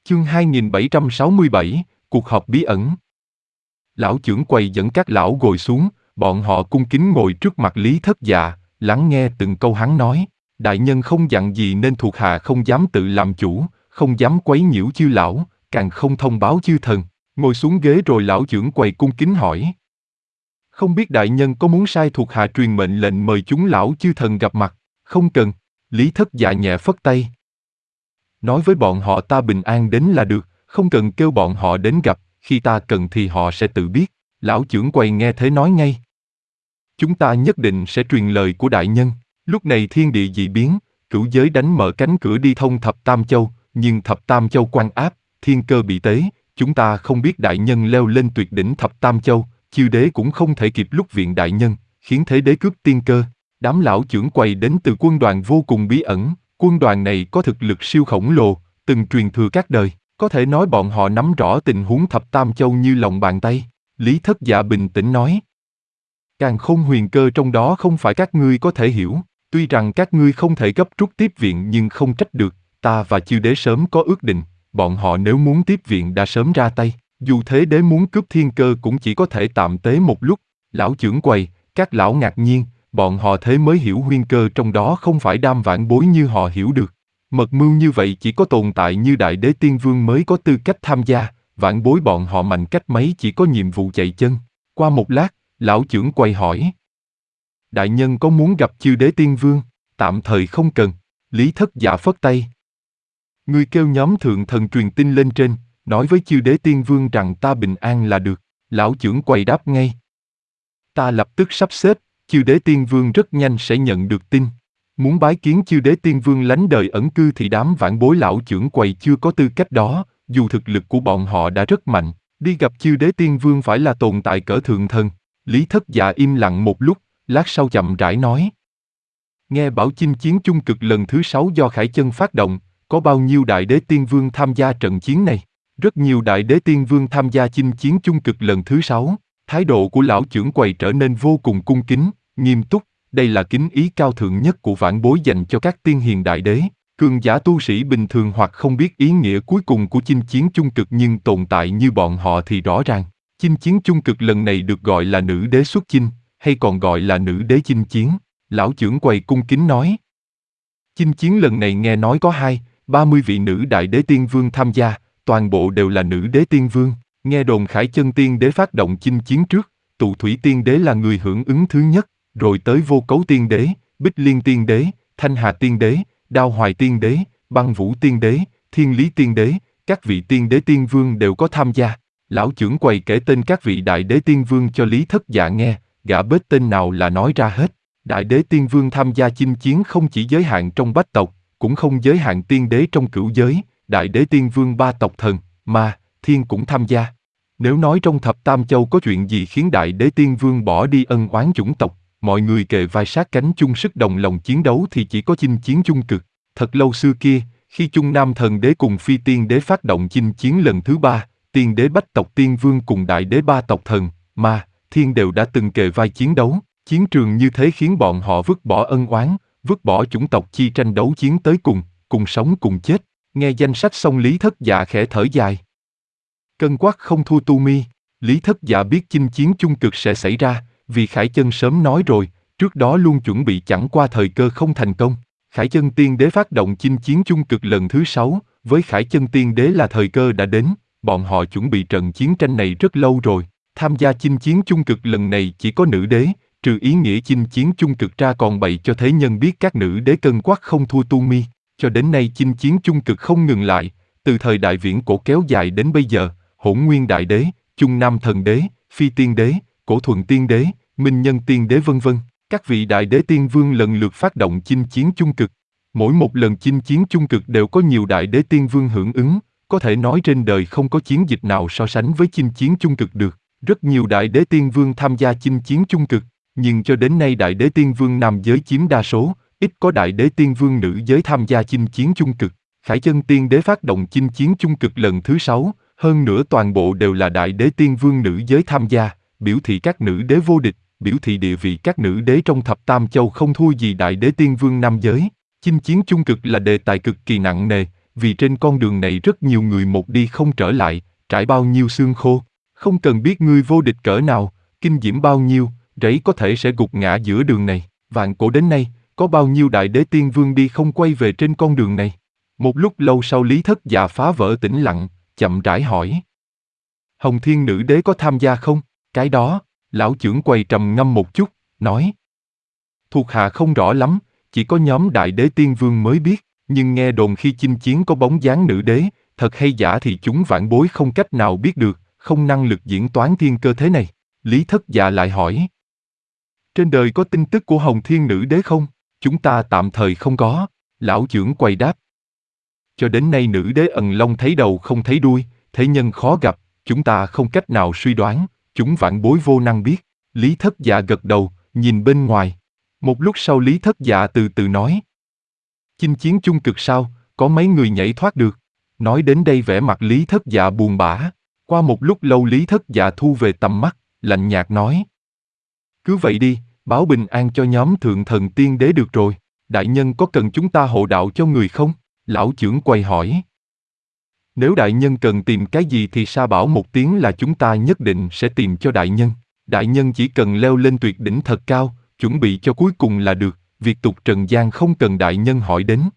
Chương 2767, cuộc họp bí ẩn. Lão trưởng quầy dẫn các lão ngồi xuống, bọn họ cung kính ngồi trước mặt Lý Thất Dạ, lắng nghe từng câu hắn nói. Đại nhân không dặn gì nên thuộc hạ không dám tự làm chủ, không dám quấy nhiễu chư lão, càng không thông báo chư thần. Ngồi xuống ghế rồi lão trưởng quầy cung kính hỏi. Không biết đại nhân có muốn sai thuộc hạ truyền mệnh lệnh mời chúng lão chư thần gặp mặt? Không cần. Lý Thất Dạ nhẹ phất tay. Nói với bọn họ ta bình an đến là được, không cần kêu bọn họ đến gặp, khi ta cần thì họ sẽ tự biết. Lão trưởng quầy nghe thế nói ngay. Chúng ta nhất định sẽ truyền lời của đại nhân. Lúc này thiên địa dị biến, cửu giới đánh mở cánh cửa đi thông thập tam châu, nhưng thập tam châu quan áp, thiên cơ bị tế, chúng ta không biết đại nhân leo lên tuyệt đỉnh thập tam châu, chư đế cũng không thể kịp lúc viện đại nhân, khiến thế đế cướp tiên cơ. Đám lão trưởng quầy đến từ quân đoàn vô cùng bí ẩn, quân đoàn này có thực lực siêu khổng lồ, từng truyền thừa các đời, có thể nói bọn họ nắm rõ tình huống thập tam châu như lòng bàn tay. Lý Thất Dạ bình tĩnh nói. Càn khôn huyền cơ trong đó không phải các ngươi có thể hiểu, tuy rằng các ngươi không thể gấp rút tiếp viện nhưng không trách được, ta và chư đế sớm có ước định, bọn họ nếu muốn tiếp viện đã sớm ra tay, dù thế đế muốn cướp thiên cơ cũng chỉ có thể tạm tế một lúc. Lão trưởng quầy, các lão ngạc nhiên, bọn họ thế mới hiểu huyền cơ trong đó không phải đam vãn bối như họ hiểu được. Mật mưu như vậy chỉ có tồn tại như đại đế tiên vương mới có tư cách tham gia, vãn bối bọn họ mạnh cách mấy chỉ có nhiệm vụ chạy chân. Qua một lát, lão trưởng quầy hỏi. Đại nhân có muốn gặp chư đế tiên vương? Tạm thời không cần. Lý Thất Dạ phất tay. Ngươi kêu nhóm thượng thần truyền tin lên trên, nói với chư đế tiên vương rằng ta bình an là được. Lão trưởng quầy đáp ngay. Ta lập tức sắp xếp, chư đế tiên vương rất nhanh sẽ nhận được tin. Muốn bái kiến chư đế tiên vương lánh đời ẩn cư thì đám vãn bối lão trưởng quầy chưa có tư cách đó, dù thực lực của bọn họ đã rất mạnh, đi gặp chư đế tiên vương phải là tồn tại cỡ thượng thần. Lý Thất Dạ im lặng một lúc, lát sau chậm rãi nói. Nghe bảo chinh chiến chung cực lần thứ 6 do Khải Chân phát động, có bao nhiêu đại đế tiên vương tham gia trận chiến này? Rất nhiều đại đế tiên vương tham gia chinh chiến chung cực lần thứ 6. Thái độ của lão trưởng quầy trở nên vô cùng cung kính, nghiêm túc, đây là kính ý cao thượng nhất của vãn bối dành cho các tiên hiền đại đế. Cường giả tu sĩ bình thường hoặc không biết ý nghĩa cuối cùng của chinh chiến chung cực nhưng tồn tại như bọn họ thì rõ ràng. Chinh chiến chung cực lần này được gọi là nữ đế xuất chinh, hay còn gọi là nữ đế chinh chiến. Lão trưởng quầy cung kính nói. Chinh chiến lần này nghe nói có 30 vị nữ đại đế tiên vương tham gia, toàn bộ đều là nữ đế tiên vương. Nghe đồn Khải Chân tiên đế phát động chinh chiến trước, Tụ Thủy tiên đế là người hưởng ứng thứ nhất, rồi tới Vô Cấu tiên đế, Bích Liên tiên đế, Thanh Hà tiên đế, Đao Hoài tiên đế, Băng Vũ tiên đế, Thiên Lý tiên đế, các vị tiên đế tiên vương đều có tham gia. Lão trưởng quầy kể tên các vị đại đế tiên vương cho Lý Thất Dạ nghe, gã bết tên nào là nói ra hết. Đại đế tiên vương tham gia chinh chiến không chỉ giới hạn trong bách tộc, cũng không giới hạn tiên đế trong cửu giới, đại đế tiên vương 3 tộc thần, ma, thiên cũng tham gia. Nếu nói trong thập tam châu có chuyện gì khiến đại đế tiên vương bỏ đi ân oán chủng tộc, mọi người kề vai sát cánh chung sức đồng lòng chiến đấu thì chỉ có chinh chiến chung cực. Thật lâu xưa kia, khi Trung Nam thần đế cùng phi tiên đế phát động chinh chiến lần thứ 3, tiên đế bách tộc tiên vương cùng đại đế 3 tộc thần, ma, thiên đều đã từng kề vai chiến đấu. Chiến trường như thế khiến bọn họ vứt bỏ ân oán, vứt bỏ chủng tộc chi tranh đấu chiến tới cùng, cùng sống cùng chết. Nghe danh sách xong Lý Thất Dạ khẽ thở dài. Cân quắc không thua tu mi. Lý Thất Dạ biết chinh chiến chung cực sẽ xảy ra, vì Khải Chân sớm nói rồi, trước đó luôn chuẩn bị chẳng qua thời cơ không thành công. Khải Chân tiên đế phát động chinh chiến chung cực lần thứ 6, với Khải Chân tiên đế là thời cơ đã đến, bọn họ chuẩn bị trận chiến tranh này rất lâu rồi. Tham gia chinh chiến chung cực lần này chỉ có nữ đế, trừ ý nghĩa chinh chiến chung cực ra còn bày cho thế nhân biết các nữ đế cân quắc không thua tu mi. Cho đến nay chinh chiến chung cực không ngừng lại, từ thời đại viễn cổ kéo dài đến bây giờ, Hỗn Nguyên đại đế, Trung Nam thần đế, Phi tiên đế, Cổ Thuần tiên đế, Minh Nhân tiên đế vân vân, các vị đại đế tiên vương lần lượt phát động chinh chiến chung cực. Mỗi một lần chinh chiến chung cực đều có nhiều đại đế tiên vương hưởng ứng, có thể nói trên đời không có chiến dịch nào so sánh với chinh chiến chung cực được. Rất nhiều đại đế tiên vương tham gia chinh chiến chung cực, nhưng cho đến nay đại đế tiên vương nam giới chiếm đa số, ít có đại đế tiên vương nữ giới tham gia chinh chiến chung cực. Khải Chân tiên đế phát động chinh chiến chung cực lần thứ 6, hơn nữa toàn bộ đều là đại đế tiên vương nữ giới tham gia, biểu thị các nữ đế vô địch, biểu thị địa vị các nữ đế trong thập tam châu không thua gì đại đế tiên vương nam giới. Chinh chiến chung cực là đề tài cực kỳ nặng nề, vì trên con đường này rất nhiều người một đi không trở lại, trải bao nhiêu xương khô. Không cần biết ngươi vô địch cỡ nào, kinh diễm bao nhiêu, rẫy có thể sẽ gục ngã giữa đường này. Vạn cổ đến nay, có bao nhiêu đại đế tiên vương đi không quay về trên con đường này. Một lúc lâu sau Lý Thất Dạ phá vỡ tĩnh lặng, chậm rãi hỏi. Hồng Thiên Nữ Đế có tham gia không? Cái đó, lão chưởng quầy trầm ngâm một chút, nói. Thuộc hạ không rõ lắm, chỉ có nhóm đại đế tiên vương mới biết, nhưng nghe đồn khi chinh chiến có bóng dáng nữ đế, thật hay giả thì chúng vãn bối không cách nào biết được, không năng lực diễn toán thiên cơ thế này. Lý Thất Dạ lại hỏi. Trên đời có tin tức của Hồng Thiên Nữ Đế không? Chúng ta tạm thời không có, lão chưởng quầy đáp. Cho đến nay nữ đế ẩn long thấy đầu không thấy đuôi, thế nhân khó gặp, chúng ta không cách nào suy đoán, chúng vãn bối vô năng biết. Lý Thất Dạ gật đầu, nhìn bên ngoài. Một lúc sau Lý Thất Dạ từ từ nói. Chinh chiến chung cực sao, có mấy người nhảy thoát được. Nói đến đây vẻ mặt Lý Thất Dạ buồn bã. Qua một lúc lâu Lý Thất Dạ thu về tầm mắt, lạnh nhạt nói. Cứ vậy đi, báo bình an cho nhóm thượng thần tiên đế được rồi. Đại nhân có cần chúng ta hộ đạo cho người không? Lão chưởng quầy hỏi. Nếu đại nhân cần tìm cái gì thì sa bảo một tiếng là chúng ta nhất định sẽ tìm cho đại nhân. Đại nhân chỉ cần leo lên tuyệt đỉnh thật cao, chuẩn bị cho cuối cùng là được, việc tục trần gian không cần đại nhân hỏi đến.